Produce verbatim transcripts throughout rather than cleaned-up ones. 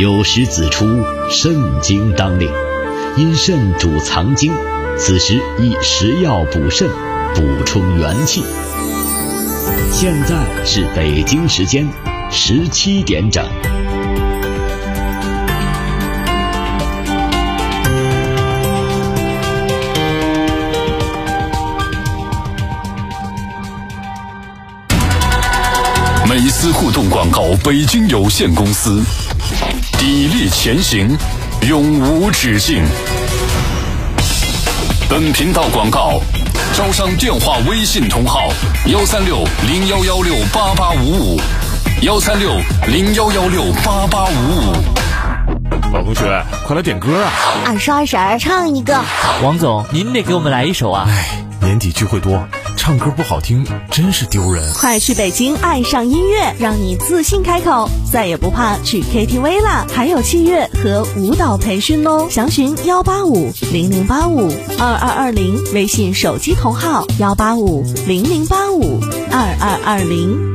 有时子出，肾经当令，因肾主藏精，此时宜食药补肾，补充元气。现在是北京时间十七点整。 美思互动广告北京有限公司，砥砺前行，永无止境。本频道广告招商电话微信同号幺三六零幺幺六八八五五，幺三六零幺幺六八八五五。 老同学，快来点歌啊！ 二十二婶唱一个。 王总，您得给我们来一首啊！ 哎，年底聚会多，唱歌不好听真是丢人。 快去北京爱上音乐，让你自信开口，再也不怕去 K T V 啦！还有器乐和舞蹈培训哦，详询幺八五零零八五二二二零，微信手机同号幺八五零零八五二二二零。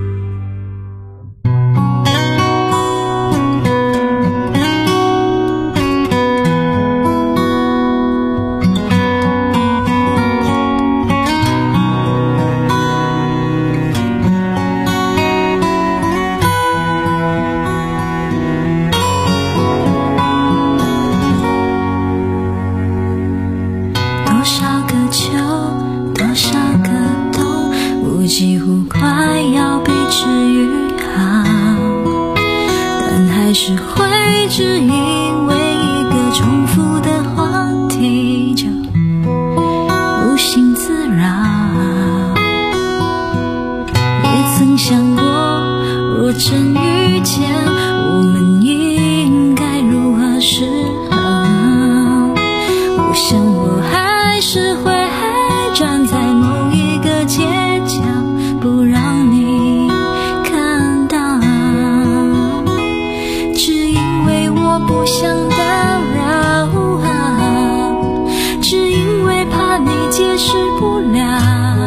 几乎快要被治愈好，但还是会只因为一个重复的话题就无心自扰。也曾想过，若真遇见，我们应该如何是好。我想我还是会站在某一个街角，不让你看到，只因为我不想打扰，只因为怕你解释不了，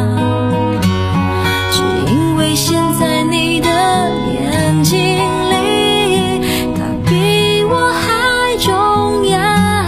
只因为现在你的眼睛里，它比我还重要。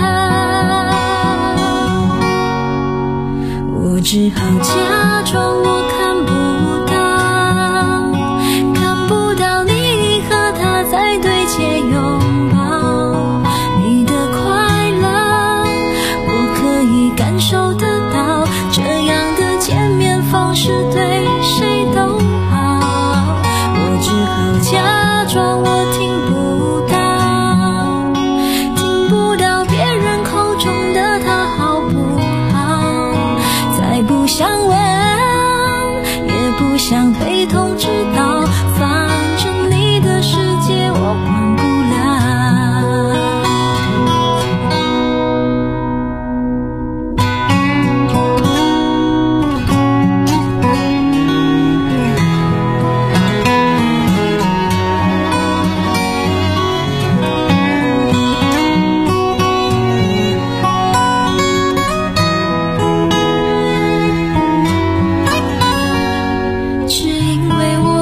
我只好假装我看不到，看不到你和他在对街拥抱，你的快乐我可以感受得到，这样的见面方式对谁都好。我只好假装我听不到，听不到别人口中的他好不好，再不想问，也不想被通知到，反正你的世界我管不只因为我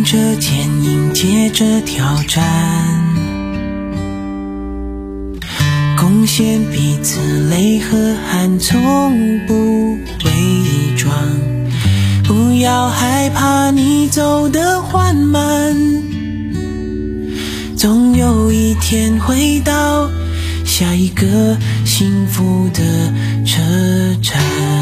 着坚硬，接着挑战，贡献彼此泪和汗，从不伪装。不要害怕你走得缓慢，总有一天会到下一个幸福的车站。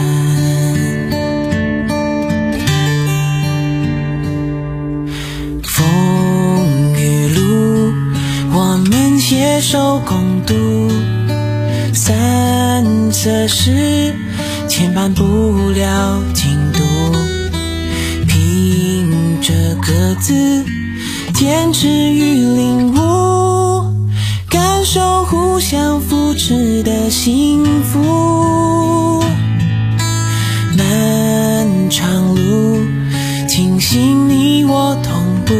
风雨路，我们携手共度，散色时牵绊不了进度，凭着各自坚持与领悟，感受互相扶持的幸福。漫长路，庆幸你我同步，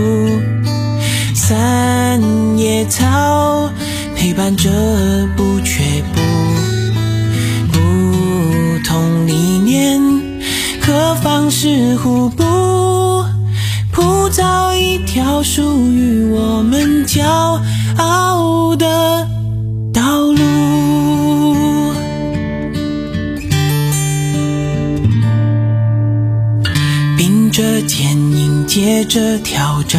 三叶草陪伴着不却步，不同理念和方式互补，铺造一条属于我们骄傲的道路。并着坚硬，接着挑战，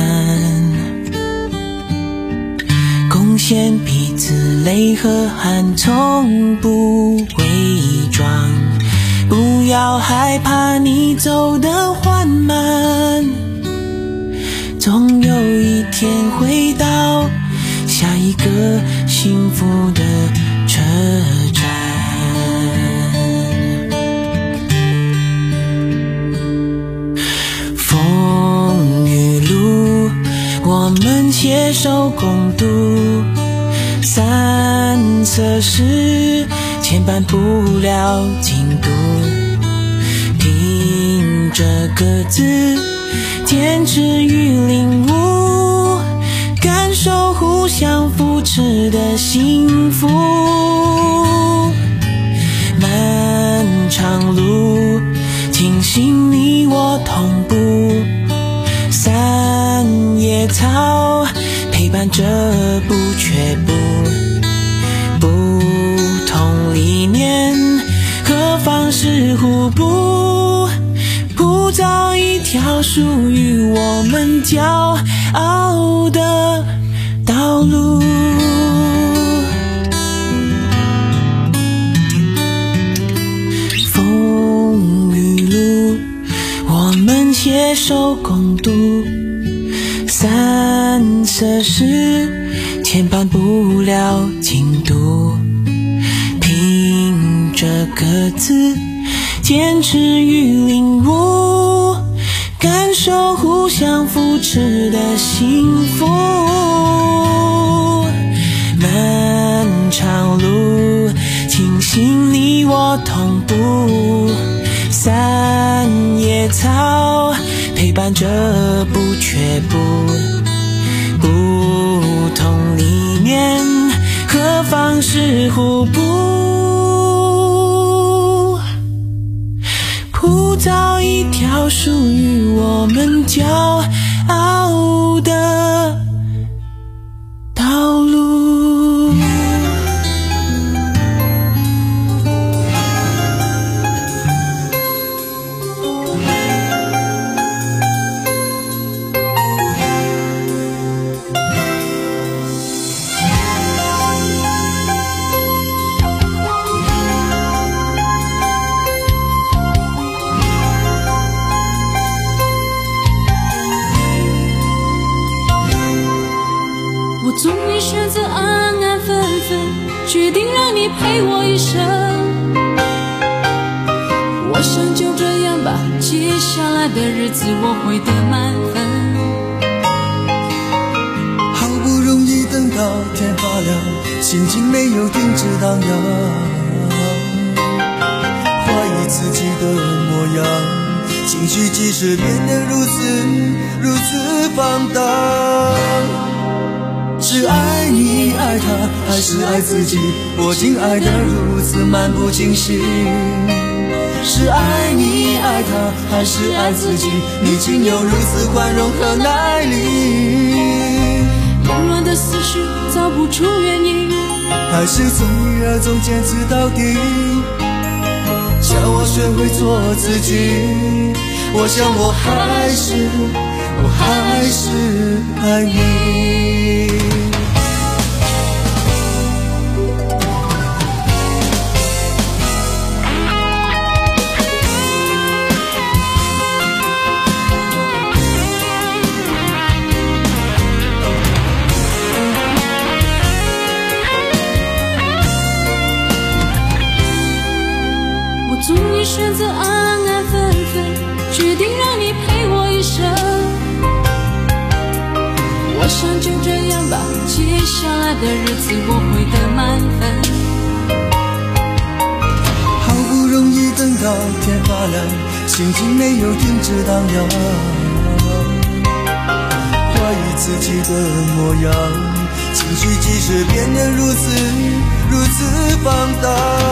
贡献彼此泪和汗，从不伪装。不要害怕你走得缓慢，总有一天会到下一个幸福的车站。风雨路，我们携手共度，散色时牵绊不了进度，凭着各自坚持与领悟，感受互相扶持的幸福。漫长路，庆幸你我同步，三叶草陪伴着不却步，不同理念和方式互补，铺造一条属于我们骄傲的道路。风雨路，我们携手共度，散色时牵绊不了进度，凭着各自坚持与领悟，感受互相扶持的幸福。漫长路，庆幸你我同步，三叶草陪伴着不却步，不同理念和方式互补，铺造一条属于我们骄傲的道路。 总没选择安安分分，决定让你陪我一生。我想就这样吧，接下来的日子我会得满分。 好不容易等到天发亮，心情没有停止荡漾，怀疑自己的模样，情绪即使变得如此如此放荡。是爱你爱他，还是爱自己？我竟爱得如此漫不经心。 是爱你爱他还是爱自己？你竟有如此宽容和耐力。 凌乱的思绪找不出原因， 还是从一而终坚持到底，教我学会做自己。我想我还是我还是爱你。 终于选择安安分分，决定让你陪我一生。我想就这样吧，接下来的日子我会得满分。 好不容易等到天发亮，心情没有停止荡漾，怀疑自己的模样，情绪即使变得如此如此放荡。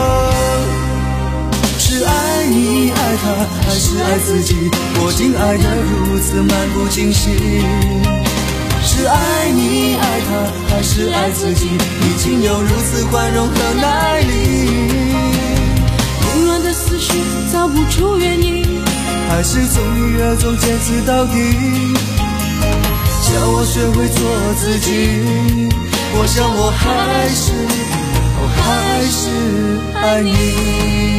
是爱你爱他还是爱自己？我竟爱得如此漫不经心。是爱你爱他还是爱自己？你竟有如此宽容和耐力。 凌乱的思绪找不出原因， 还是从一而终坚持到底，教我学会做自己。我想我还是我还是爱你。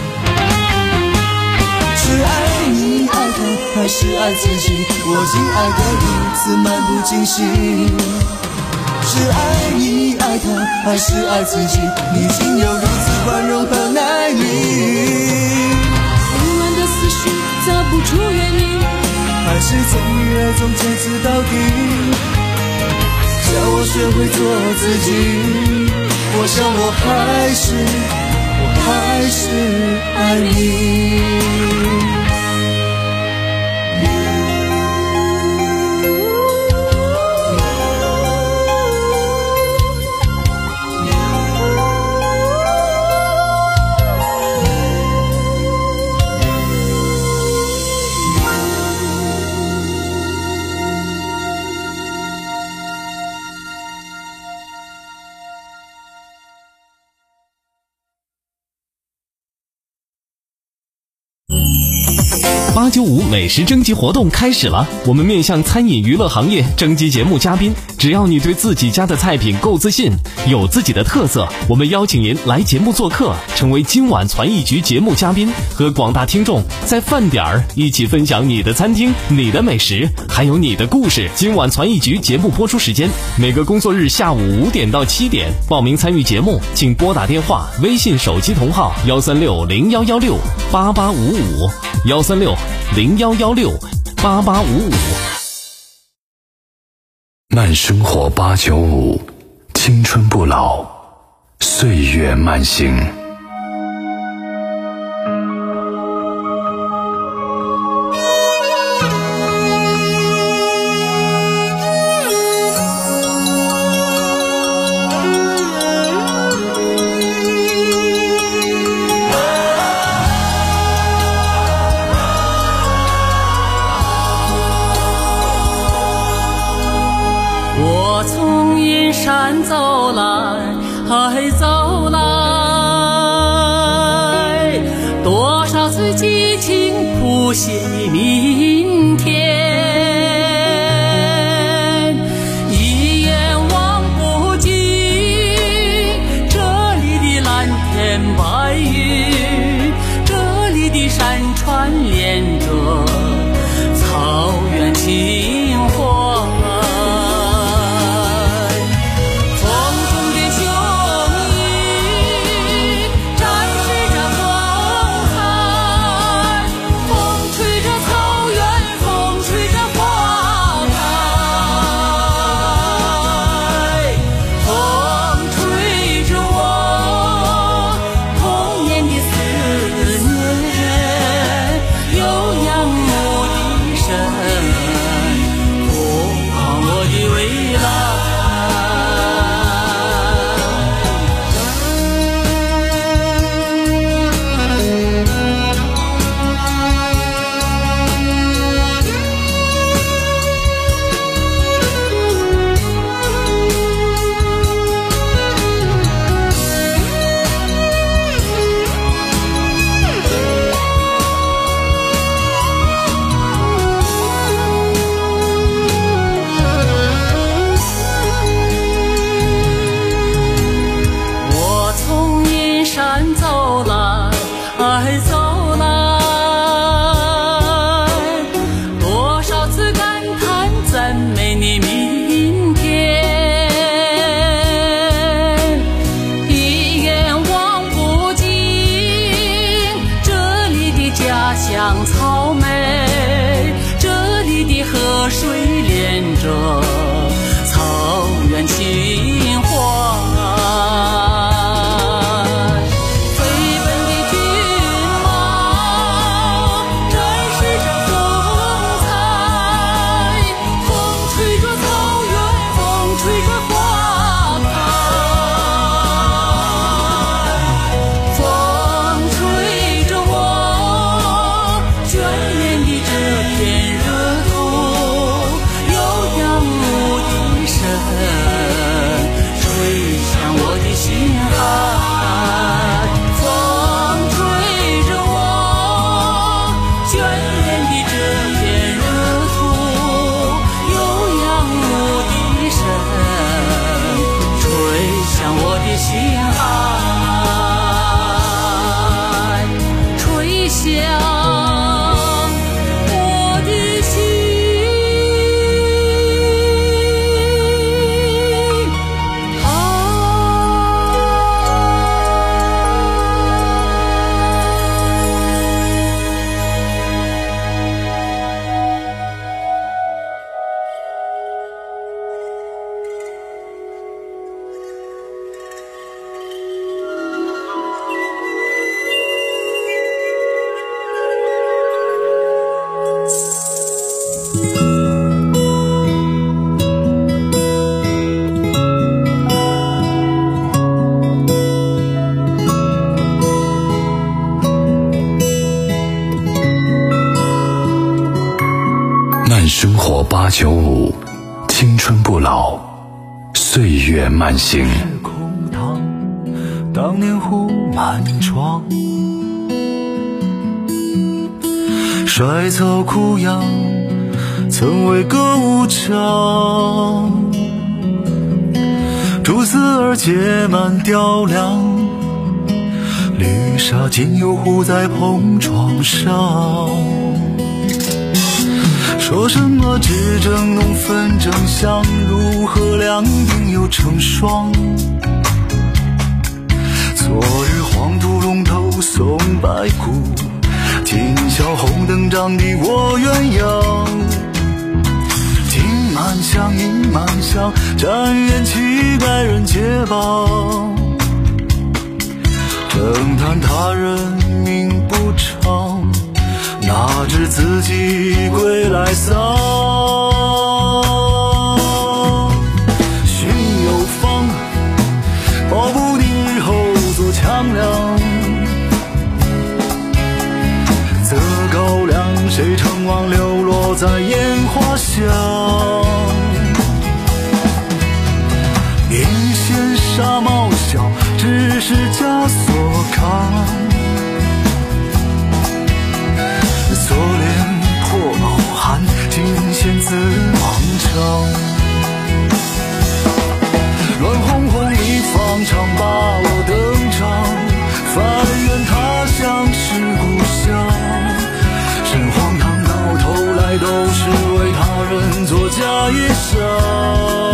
是爱你爱他还是爱自己？我竟爱得如此漫不经心。是爱你爱他还是爱自己？你竟有如此宽容和耐力。 凌乱的思绪找不出原因， 还是从一而终坚持到底，教我学会做自己。我想我还是我还是爱你。 八九五美食征集活动开始了，我们面向餐饮娱乐行业征集节目嘉宾，只要你对自己家的菜品够自信，有自己的特色，我们邀请您来节目做客，成为今晚传艺局节目嘉宾，和广大听众在饭点儿一起分享你的餐厅、你的美食，还有你的故事。今晚传艺局节目播出时间每个工作日下午五点到七点，报名参与节目请拨打电话、微信手机同号幺三六零幺幺六八八五五幺三六零幺幺六八八五五。 慢生活八九五，青春不老，岁月慢行。 我从阴山走来，还走来，多少次激情谱写明天，一眼望不尽这里的蓝天白云，这里的山川连着草原情怀。吹着慢生活八九五，青春不老，岁月慢行。 空荡，当年胡满窗，衰草枯杨，曾为歌舞场。蛛丝儿结满雕梁，绿纱今又糊在蓬窗上。说什么只争浓粉争香，如何两鬓又成霜？昨日黄土龙头送白骨，今宵红灯帐底我鸳鸯。金满箱银满箱，展颜乞丐人皆谤。正叹他人命不长，哪知自己归来丧。心有方，保不定日后做强梁。择高粱，谁成王流落在烟花香。明显纱帽小，只是枷锁扛。锁链破袄寒，尽显自盲肠。乱哄哄一方长把我登场，翻越他乡是故乡。神荒唐到头来都是为他人做嫁衣裳。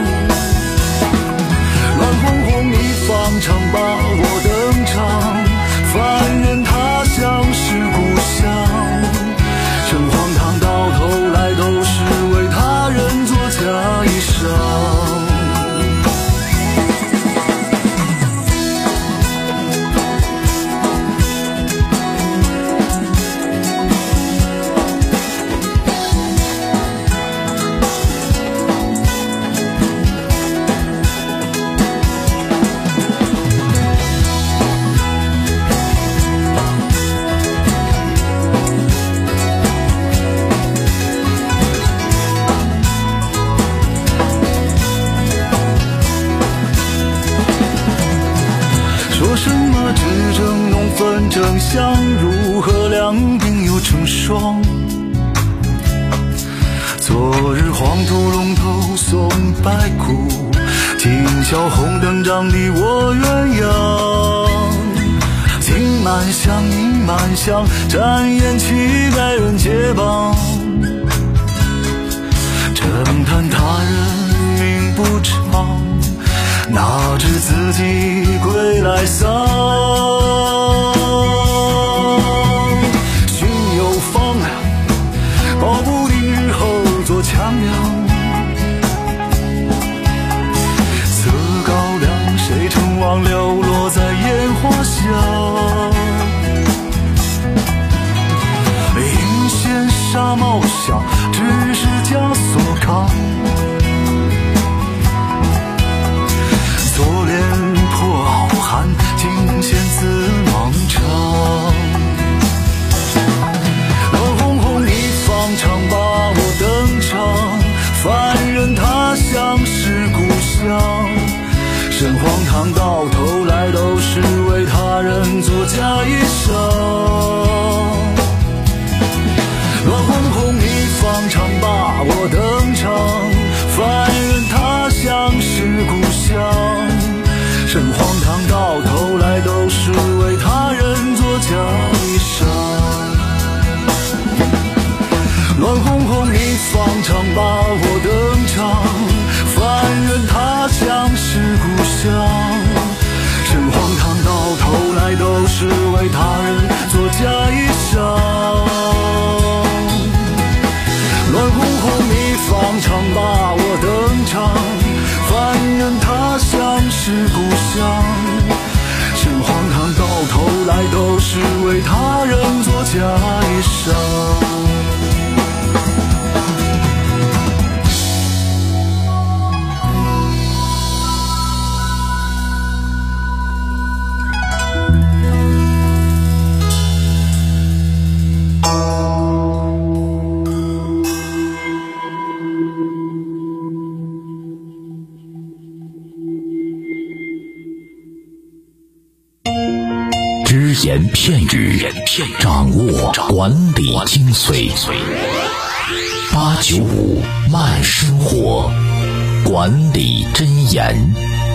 乱哄哄一方长把我登场，翻越他乡是故乡。神荒唐到头来都是为他人做嫁衣裳。说什么只争浓粉争香，如何两鬓又成霜？昨日黄土龙头送白骨，今宵红灯帐底我鸳鸯。金满箱银满箱，展颜乞丐人皆谤。正叹他人命不长，哪知自己归来丧。心有方，保不定日后做强梁。择高粱，谁成王流落在烟花香。银线纱帽小，只是枷锁扛。锁链破袄寒，尽显自盲肠。乱哄哄一方长把我登场，翻越他乡是故乡。神荒唐到头来都是为他人做嫁衣裳。乱哄哄一方长把我登场，翻越他乡是故乡。神荒唐到头来都是为他人做嫁衣裳。乱哄哄一方长把我登场，翻越他乡是故乡。神荒唐到头来都是为他人做嫁衣裳。乱哄哄一方长把我登场，翻越他乡是故乡。神荒唐到头来都是为他人做嫁衣裳。 言片语，掌握管理精髓。八九五慢生活，管理箴言。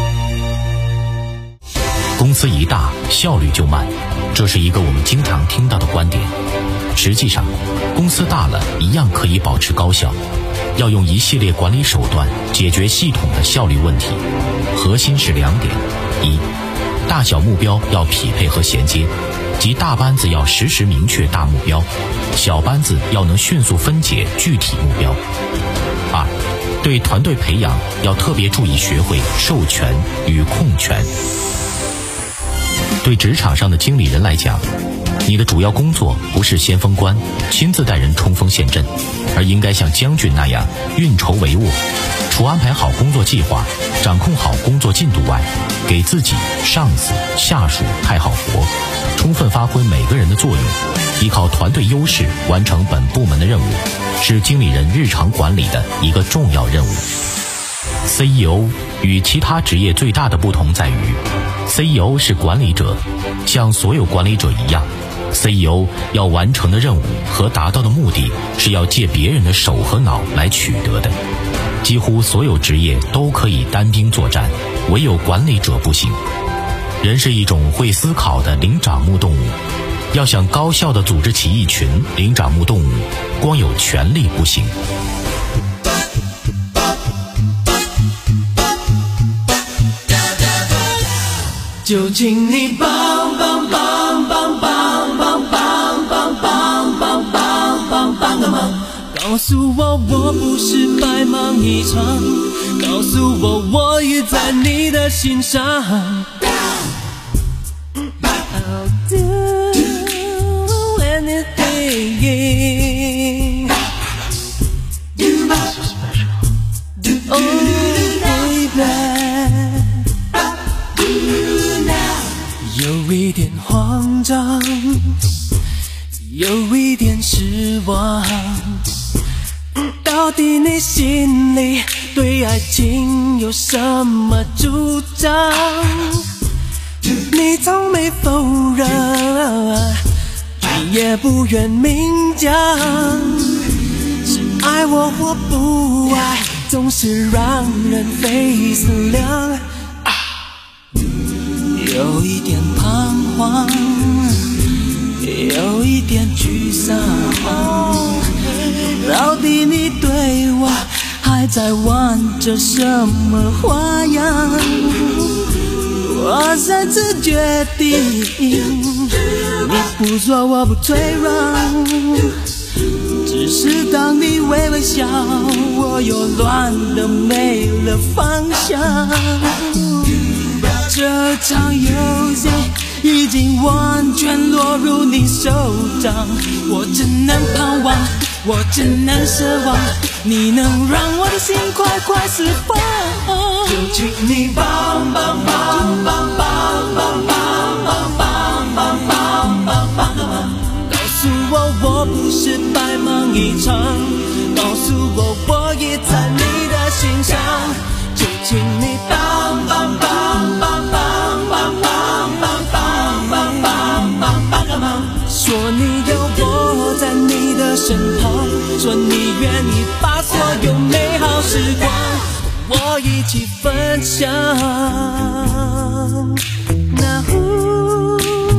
公司一大，效率就慢，这是一个我们经常听到的观点。实际上，公司大了一样可以保持高效，要用一系列管理手段解决系统的效率问题。核心是两点：一，大小目标要匹配和衔接，即大班子要实时明确大目标，小班子要能迅速分解具体目标。二，对团队培养要特别注意学会授权与控权。对职场上的经理人来讲，你的主要工作不是先锋官，亲自带人冲锋陷阵，而应该像将军那样运筹帷幄，除安排好工作计划，掌控好工作进度外，给自己、上司、下属派好活，充分发挥每个人的作用，依靠团队优势完成本部门的任务，是经理人日常管理的一个重要任务。C E O 与其他职业最大的不同在于， C E O 是管理者，像所有管理者一样， C E O 要完成的任务和达到的目的是要借别人的手和脑来取得的。几乎所有职业都可以单兵作战，唯有管理者不行。人是一种会思考的灵长目动物，要想高效地组织起一群灵长目动物，光有权力不行。 就请你帮帮帮帮帮帮帮帮帮帮帮帮帮个忙，告诉我我不是白忙一场，告诉我我也在你的心上。I'll do anything. You are so special. Oh baby.有一点慌张，有一点失望，到底你心里对爱情有什么主张？你从没否认，你也不愿明讲，是爱我或不爱，总是让人费思量。有一点彷徨，有一点沮丧，到底你对我还在玩着什么花样？我擅自决定，你不说我不退让，只是当你微微笑，我又乱得没了方向。这场游戏已经完全落入你手掌，我只能盼望，我只能奢望，你能让我的心快快释放。就请你帮帮帮帮帮帮帮帮帮帮帮帮帮个忙，告诉我我不是白忙一场，告诉我我也在你的心上。就请你帮帮帮帮帮帮帮帮帮帮帮帮个忙，说你有我在你的身旁，说你愿意把所有美好时光我一起分享。那呼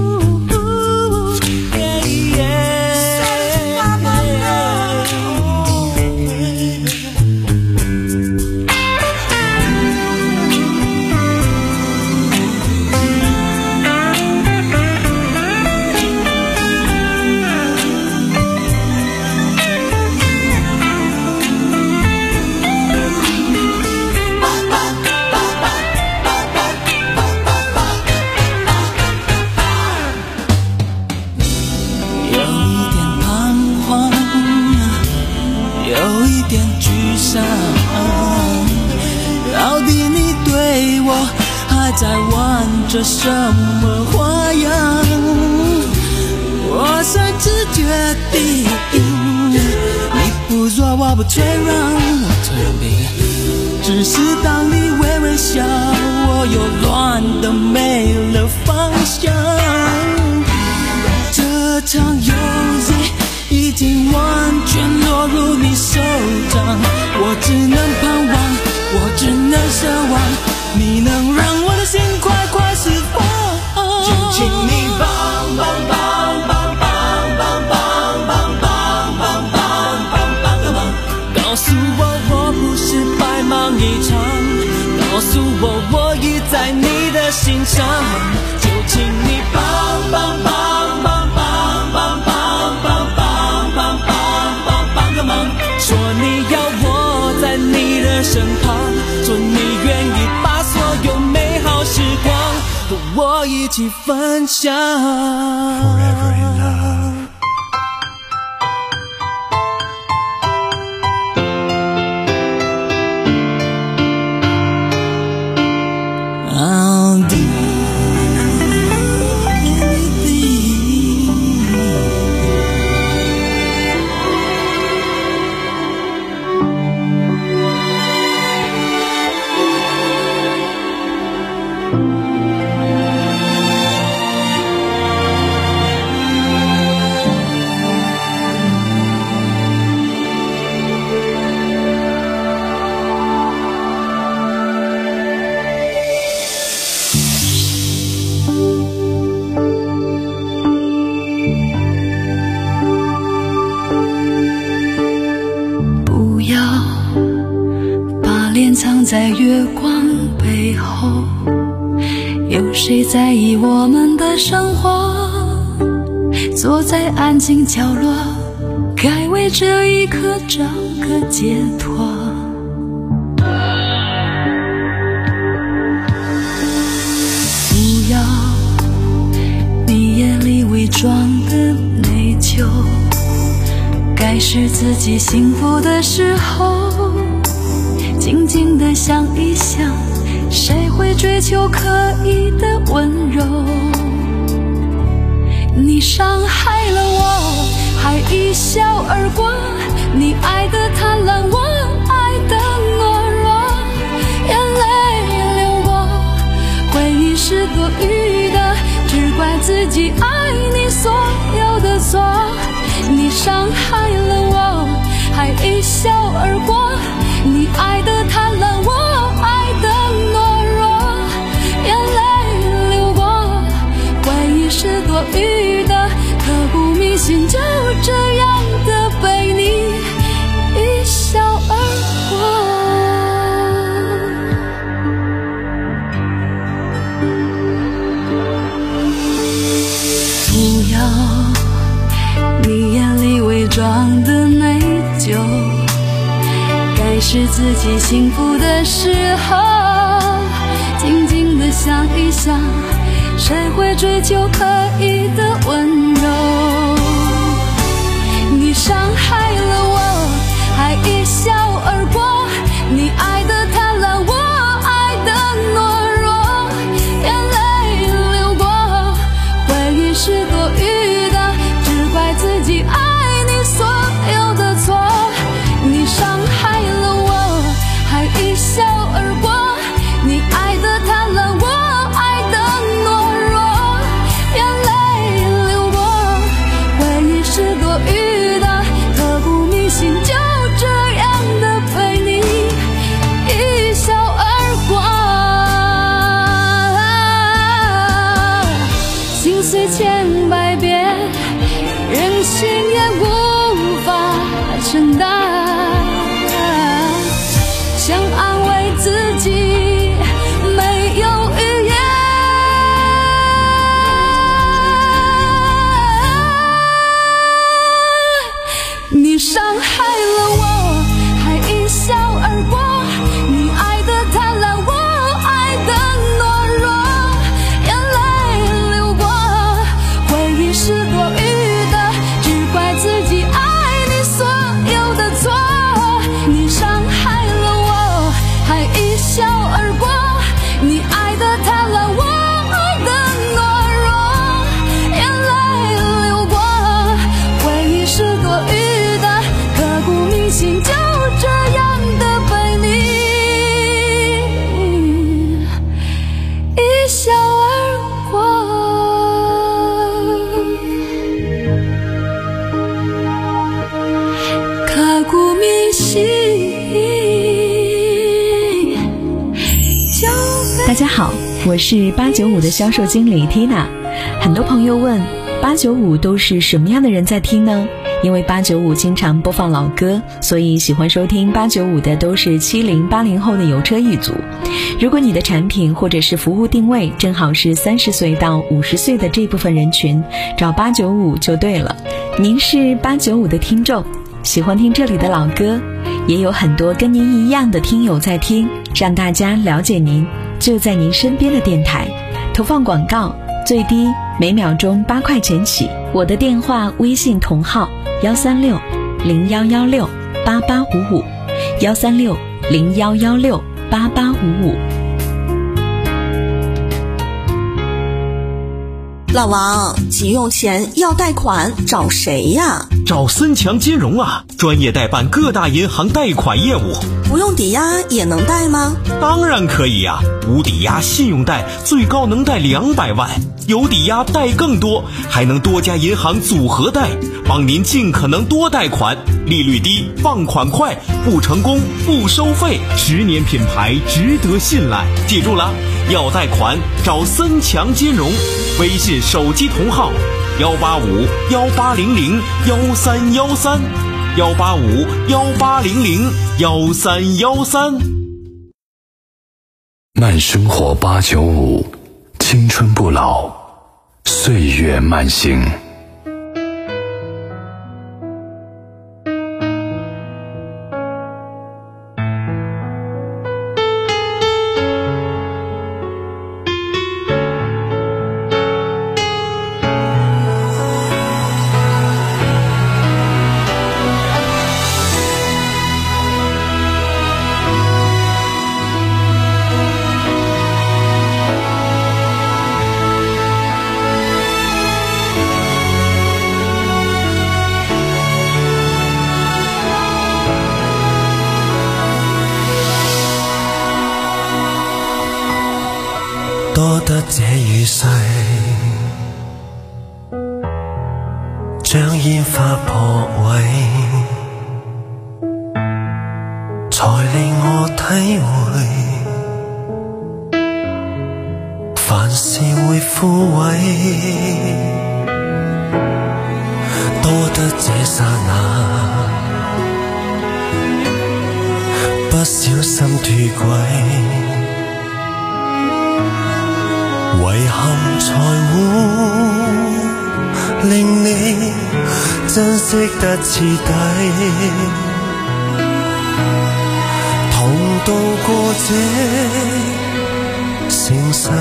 在玩着什么花样？我擅自决定，你不说我不退让，只是当你微微笑，我又乱得没了方向。 这场游戏已经完全落入你手掌，我只能盼望，我只能奢望，你能让我的心快快释放。就请你帮帮帮帮帮帮帮帮帮帮帮帮帮个忙，告诉我我不是白忙一场，告诉我我已在你的心上，就请你帮帮帮帮帮帮帮帮帮帮帮帮个忙，说你要我在你的身旁，说你愿意把所有美好时光和我一起分享。 Forever in love。 I'll do 藏在月光背后，有谁在意我们的生活？坐在安静角落，该为这一刻找个解脱。不要你眼里伪装的内疚，该是自己幸福的时候。静静地想一想，谁会追求刻意的温柔？你伤害了我，还一笑而过，你爱的贪婪，我爱的懦弱，眼泪流过，回忆是多余的，只怪自己爱你所有的错。你伤害了我，还一笑而过，你爱的贪婪，我爱的懦弱，眼泪流过，回忆是多余的，刻骨铭心，就这样的被你一笑而过。不要你眼里伪装的内疚，该是自己幸福的时候。静静地想一想，谁会追求刻意的温柔？你伤害了我，还一笑而过，你爱的贪婪，我爱的懦弱，眼泪流过，回忆是多余的，只怪自己爱你所有的错。你伤害了我，还一笑而过，你爱的贪婪，我爱的懦弱，眼泪流过，回忆是多余的，刻骨铭心，就这样的陪你一笑而过。心碎千百遍，人心也无法承担，想安慰自己没有语言。你伤害了我，还一笑而过，你爱的贪婪，我爱的懦弱，眼泪流过，回忆是多余的，只怪自己爱你所有的错。你伤害了我，还一笑而过，你爱的贪婪，我爱的懦弱，眼泪流过，回忆是多余的，刻骨铭心，就这样的陪你一笑而过。 我是八九五的销售经理 Tina。 很多朋友问八九五都是什么样的人在听呢？因为八九五经常播放老歌，所以喜欢收听八九五的都是七零八零后的有车一族。如果你的产品或者是服务定位正好是三十岁到五十岁的这部分人群，找八九五就对了。您是八九五的听众，喜欢听这里的老歌，也有很多跟您一样的听友在听，让大家了解您，就在您身边的电台。投放广告最低每秒钟八块钱起。我的电话微信同号幺三六零幺幺六八八五五，幺三六零幺幺六八八五五。 老王，急用钱要贷款找谁呀？ 找森强金融啊，专业代办各大银行贷款业务。 不用抵押也能贷吗？ 当然可以呀、啊，无抵押信用贷最高能贷两百万，有抵押贷更多，还能多家银行组合贷，帮您尽可能多贷款，利率低，放款快，不成功不收费，十年品牌值得信赖。记住了，要贷款找森强金融，微信手机同号幺八五幺八零零幺三幺三，幺八五幺八零零幺三幺三。 慢生活八九五，青春不老，岁月慢行。 多得這雨勢，將煙花破壞，才令我體會凡事會枯萎。多得這剎那，不小心脫軌，遺憾才會令你珍惜得徹底，同渡過這盛世，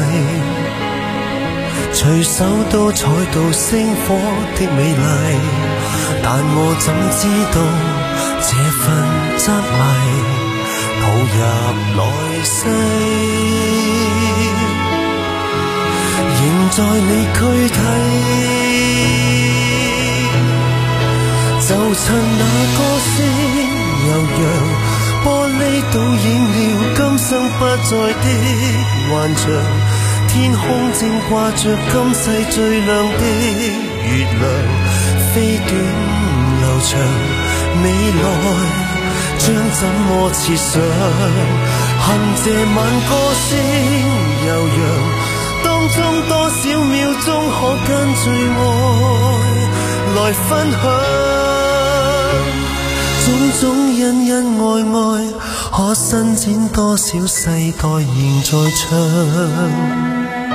隨手都採到星火的美麗，但我怎知道這份執迷抱入來世，仍在你軀體，就趁那歌聲悠揚，玻璃倒映了今生不再的幻象，天空正掛着今世最亮的月亮，飛短流長，未來將怎麼設想，恨這晚歌聲悠揚，當中多少秒鐘可跟最愛來分享，種種恩恩愛愛可伸展多少世代仍在唱。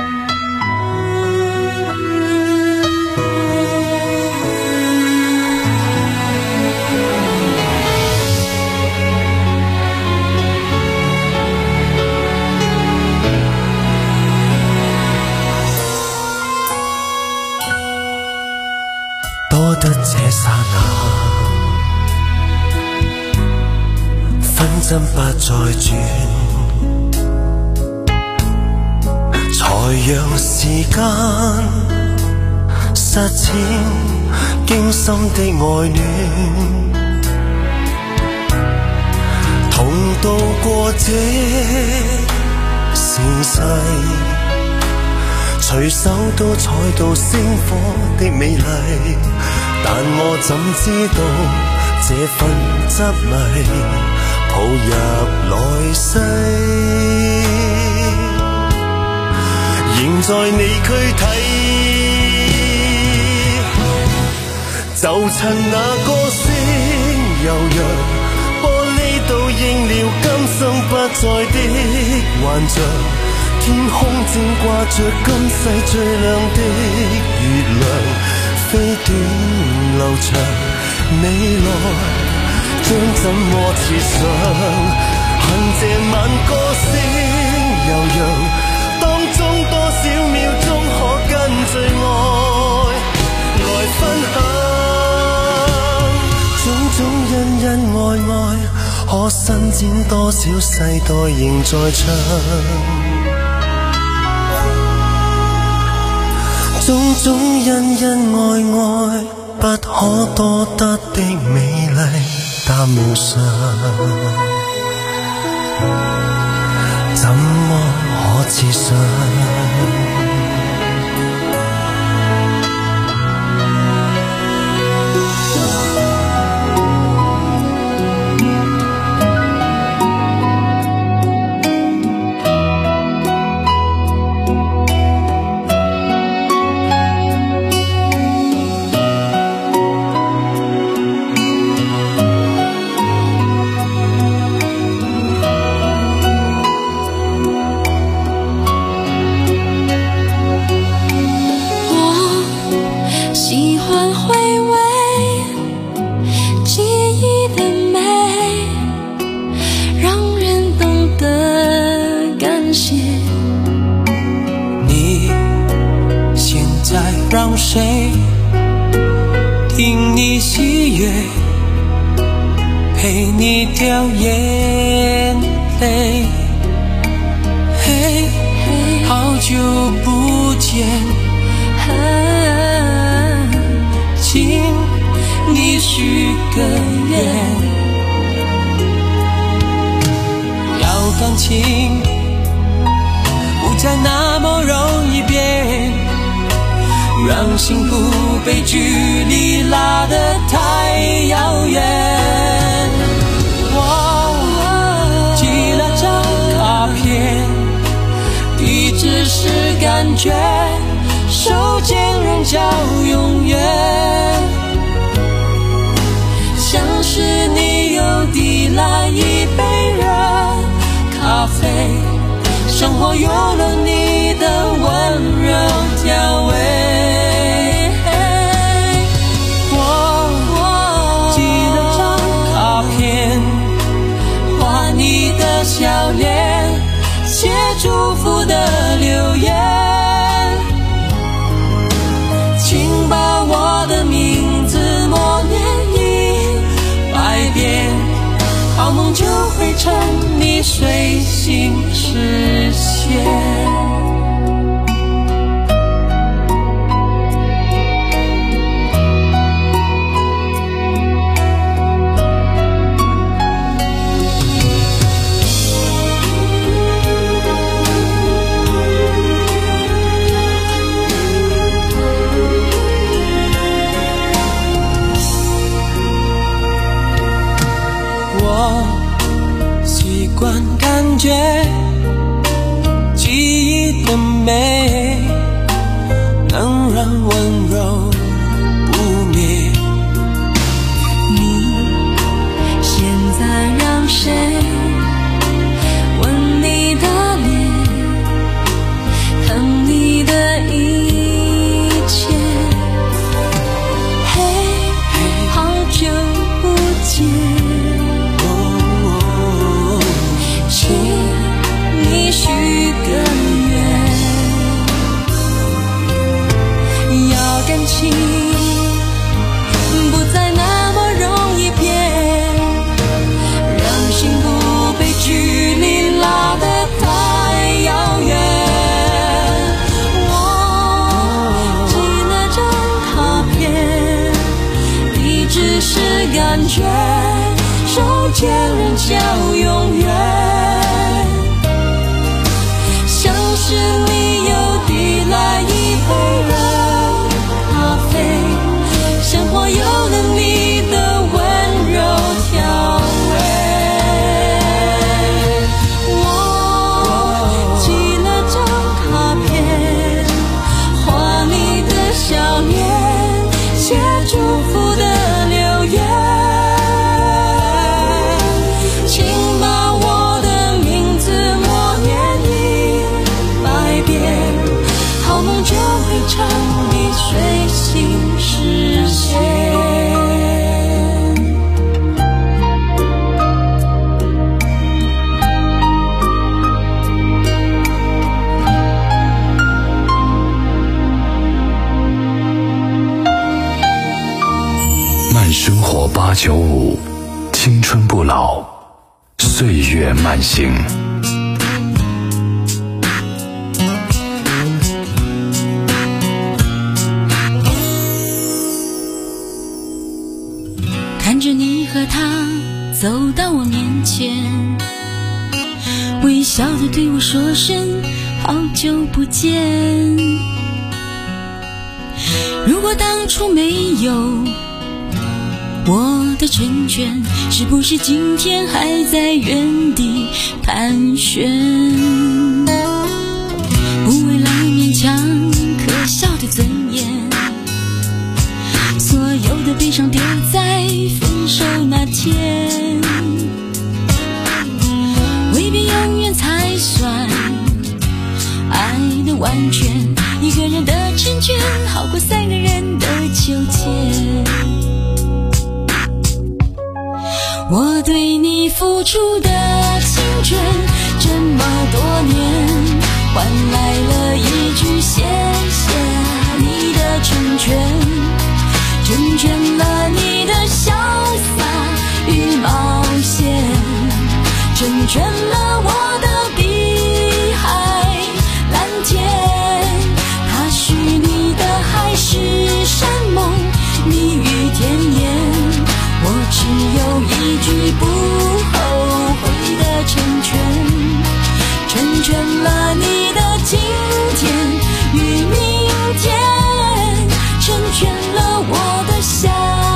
多得這剎那，分針不再轉，才讓時間實踐驚心的愛戀，同渡過這盛世，隨手都採到星火的美麗，但我怎知道這份執迷抱入來世， 仍在你軀體，就趁那歌聲悠揚，玻璃倒映了今生不再的幻象，天空正掛着今世最亮的月亮，飛短流長，未來將怎麼設想？恨這晚歌聲悠揚，當中多少秒鐘可跟最愛來分享？種種恩恩愛愛，可伸展多少世代仍在唱？種種恩恩愛愛，不可多得的美麗，但無常，怎麼可設想？ 让谁听你喜悦，陪你掉眼泪？嘿，好久不见，请你许个愿，要感情不再那么容易变，让幸福被距离拉得太遥远。我寄了张卡片，地址是感觉，手间仍叫永远。像是你又递来一杯热咖啡，生活有了你的温柔调味。笑脸写祝福的留言，请把我的名字默念一百遍，好梦就会趁你睡醒实现。惯感觉记忆的美，能让温柔不灭。 你现在让谁吻你的脸，疼你的一切？嘿，好久不见，你许个愿，要感情不再那么容易变，让幸福被距离拉得太遥远。我寄了张卡片，地址是感觉，手间仍叫永远。是你又递来一杯热咖啡，生活有了你的温柔调味。我寄了张卡片， 八九五，青春不老，岁月慢行。 看着你和他走到我面前，微笑地对我说声好久不见。如果当初没有我的成全，是不是今天还在原地盘旋？不为了勉强可笑的尊严，所有的悲伤丢在分手那天，未必永远才算爱的完全，一个人的成全好过三个人的纠结。我对你付出的青春这么多年，换来了一句谢谢你的成全，成全了你的潇洒与冒险，成全了我的碧海蓝天。他许你的海誓山盟，蜜语甜言，我只有一句不后悔的成全，成全了你的今天与明天，成全了我的下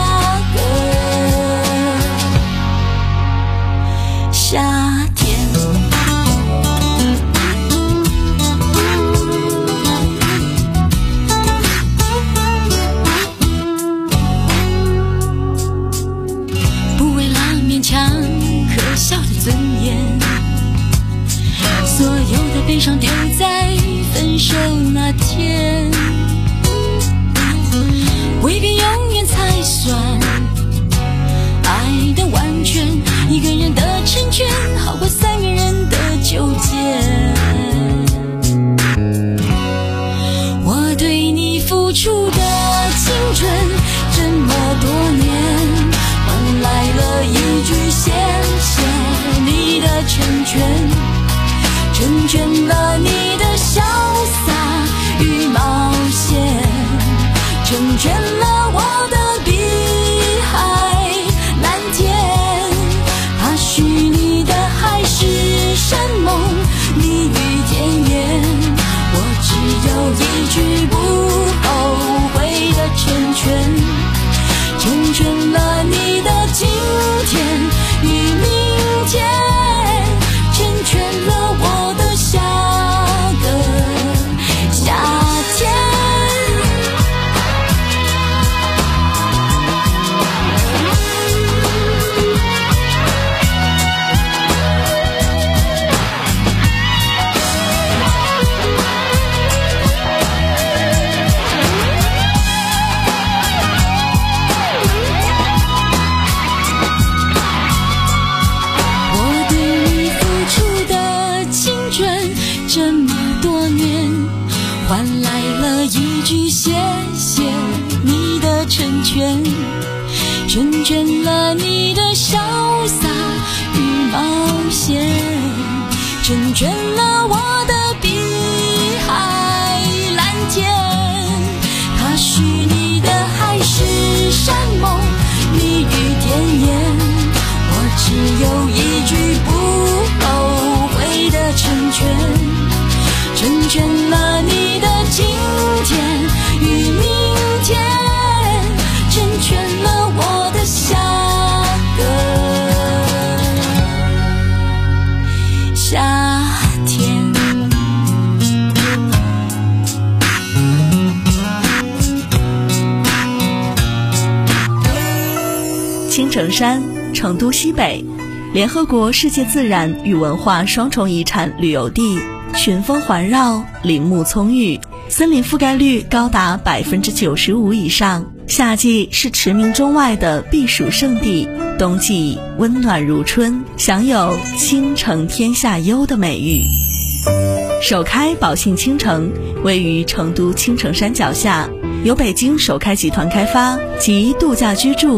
个夏天。不为了勉强可笑的尊严，所有的悲伤丢在分手那天，未必永远才算爱的完全，一个人的成全好过三个人的纠结。我对你付出的青春这么多年，换来了一句谢谢你的成全，成全了你的潇洒与冒险，成全了我的碧海蓝天。他许你的海誓山盟，蜜语甜言，我只有一句不后悔的成全，成全了你的今天与明天，成全了我的下个夏天。我对你付出的青春这么多年，换来了一句谢谢你的成全，成全了你的潇洒与冒险，成全了我的碧海蓝天。他许你的海誓山盟，蜜语甜言，我只有一句不后悔的成全，成全了你的今天与明天，成全了我的下个夏天。 青城山，成都西北，联合国世界自然与文化双重遗产旅游地，群峰环绕，林木葱郁，森林覆盖率高达百分之九十五以上。夏季是驰名中外的避暑胜地，冬季温暖如春，享有青城天下优的美誉。首开宝信青城位于成都青城山脚下，由北京首开集团开发及度假居住、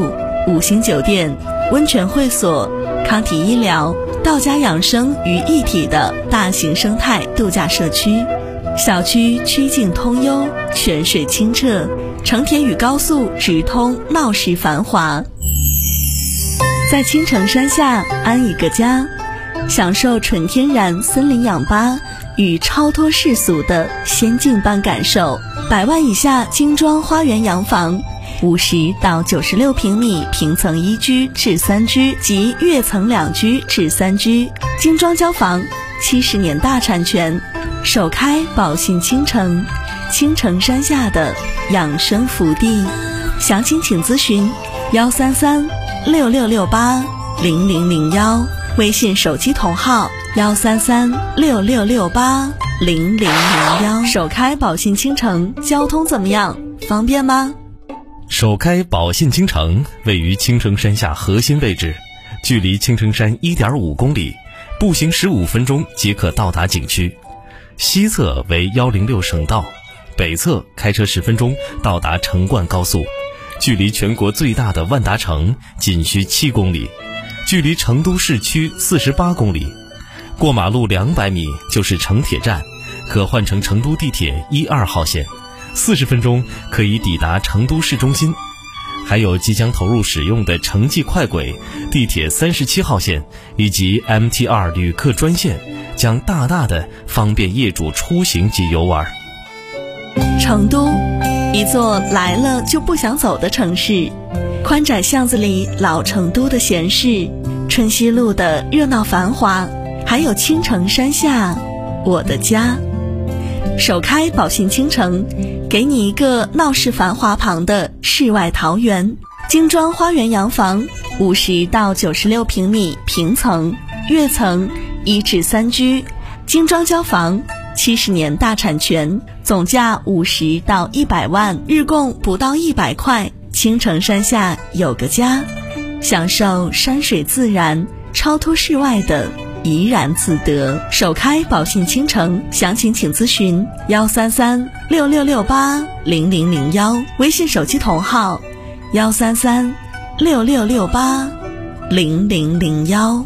五星酒店、温泉会所、康体医疗、道家养生于一体的大型生态度假社区。小区曲径通幽，泉水清澈，城铁与高速直通，闹市繁华。在青城山下安一个家，享受纯天然森林氧吧与超脱世俗的仙境般感受。百万以下精装花园洋房，五十到九十六平米平层一居至三居及跃层两居至三居，精装交房，七十年大产权，首开宝信青城，青城山下的养生福地。详情请咨询幺三三六六六八零零零幺，微信手机同号幺三三六六六八零零零幺。首开宝信青城，交通怎么样？方便吗？ 首开宝信青城位于青城山下核心位置，距离青城山 一点五公里，步行十五分钟即可到达景区。西侧为一零六省道，北侧开车十分钟到达成灌高速，距离全国最大的万达城仅需七公里，距离成都市区四十八公里。过马路两百米就是城铁站，可换乘成都地铁一二号线，四十分钟可以抵达成都市中心。还有即将投入使用的城际快轨、地铁三十七号线以及 M T 二 旅客专线，将大大的方便业主出行及游玩。 成都，一座来了就不想走的城市，宽窄巷子里老成都的闲适，春熙路的热闹繁华，还有青城山下我的家。首开宝信青城，给你一个闹市繁华旁的世外桃源。精装花园洋房，五十到九十六平米平层、跃层一至三居，精装交房，七十年大产权，总价五十到一百万，日供不到一百块。青城山下有个家，享受山水自然，超脱世外的怡然自得。首开宝信青城，详情请咨询幺三三六六六八零零零幺，微信手机同号幺三三六六六八零零零幺。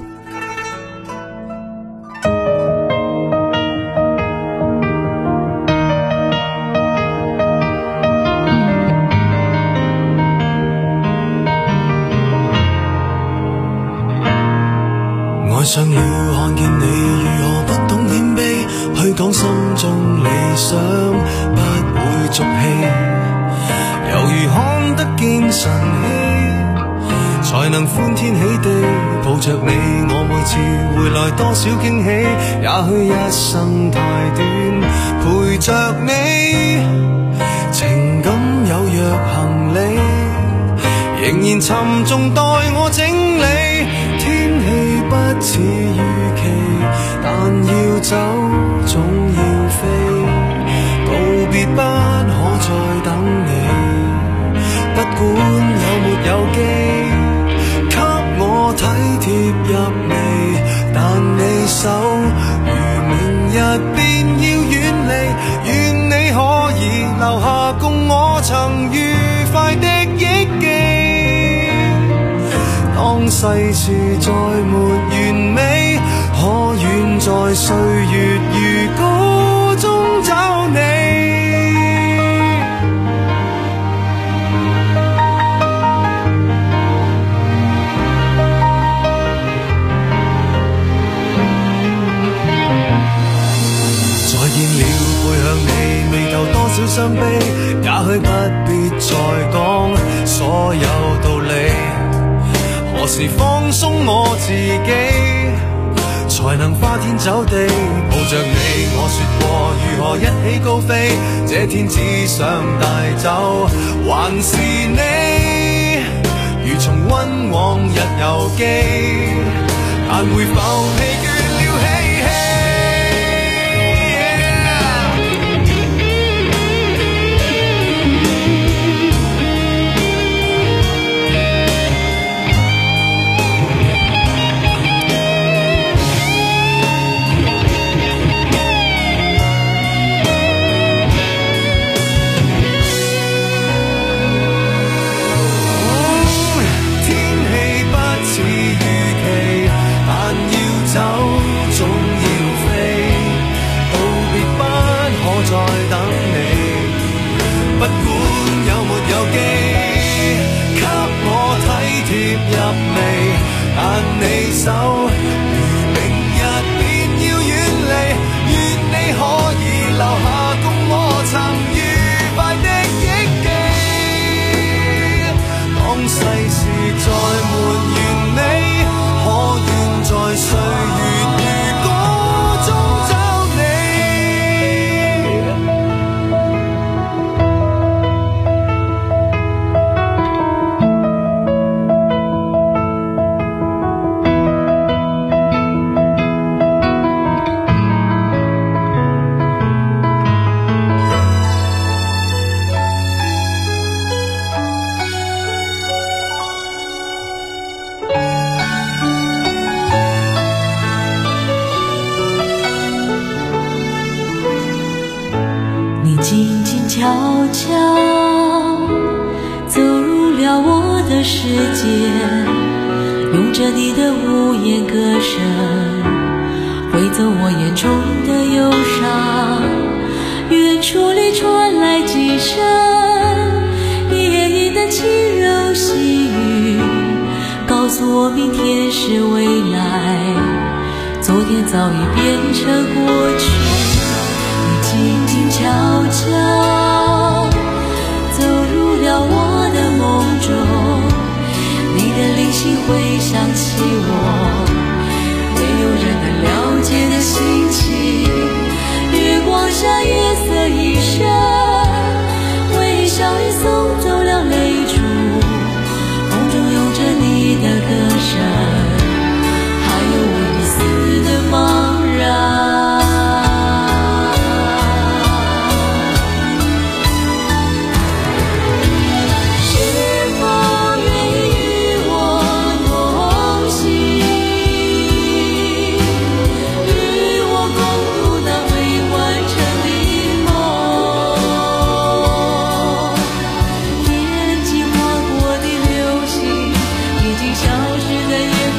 愛上了看見你如何不懂謙卑，去講心中理想不會俗氣，猶如看得見晨曦，才能歡天喜地抱着你。我每次回來多少驚喜，也許一生太短，陪着你，情感有若行李，仍然沉重待我整理。天氣不似預期，但要走總要飛，告別不可再等你，不管有沒有機，給我體貼入微，但你手如明日便要遠離，願你可以留下共我曾愉快的憶記。當世事再沒完美，可願在歲月如歌中找你。再見了，背向你，眉頭多少傷悲，也許不必再講所有道理。何時放鬆我自己，才能花天酒地抱着你？我說過如何一起高飛，這天只想帶走還是你，如重溫往日遊記，但會否疲倦了嬉戲？天离愁，如明日便要远离，愿你可以留下共我曾愉快的忆记。当世事再没完美，可愿在岁月如歌中找你。 你静静悄悄走入了我的世界，用着你的无言歌声挥走我眼中的忧伤。远处里传来几声夜莺的轻柔细语，告诉我明天是未来，昨天早已变成过去。静静悄悄走入了我的梦中，你的灵性会想起我，没有人能了解的心情。月光下月色一深，微笑里送走了泪珠，风中有着你的歌声，还有我一丝的茫然。消失在夜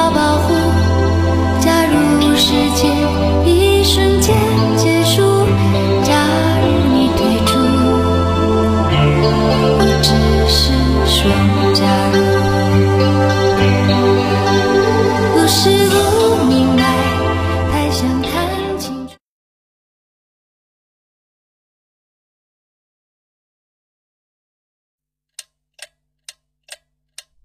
保护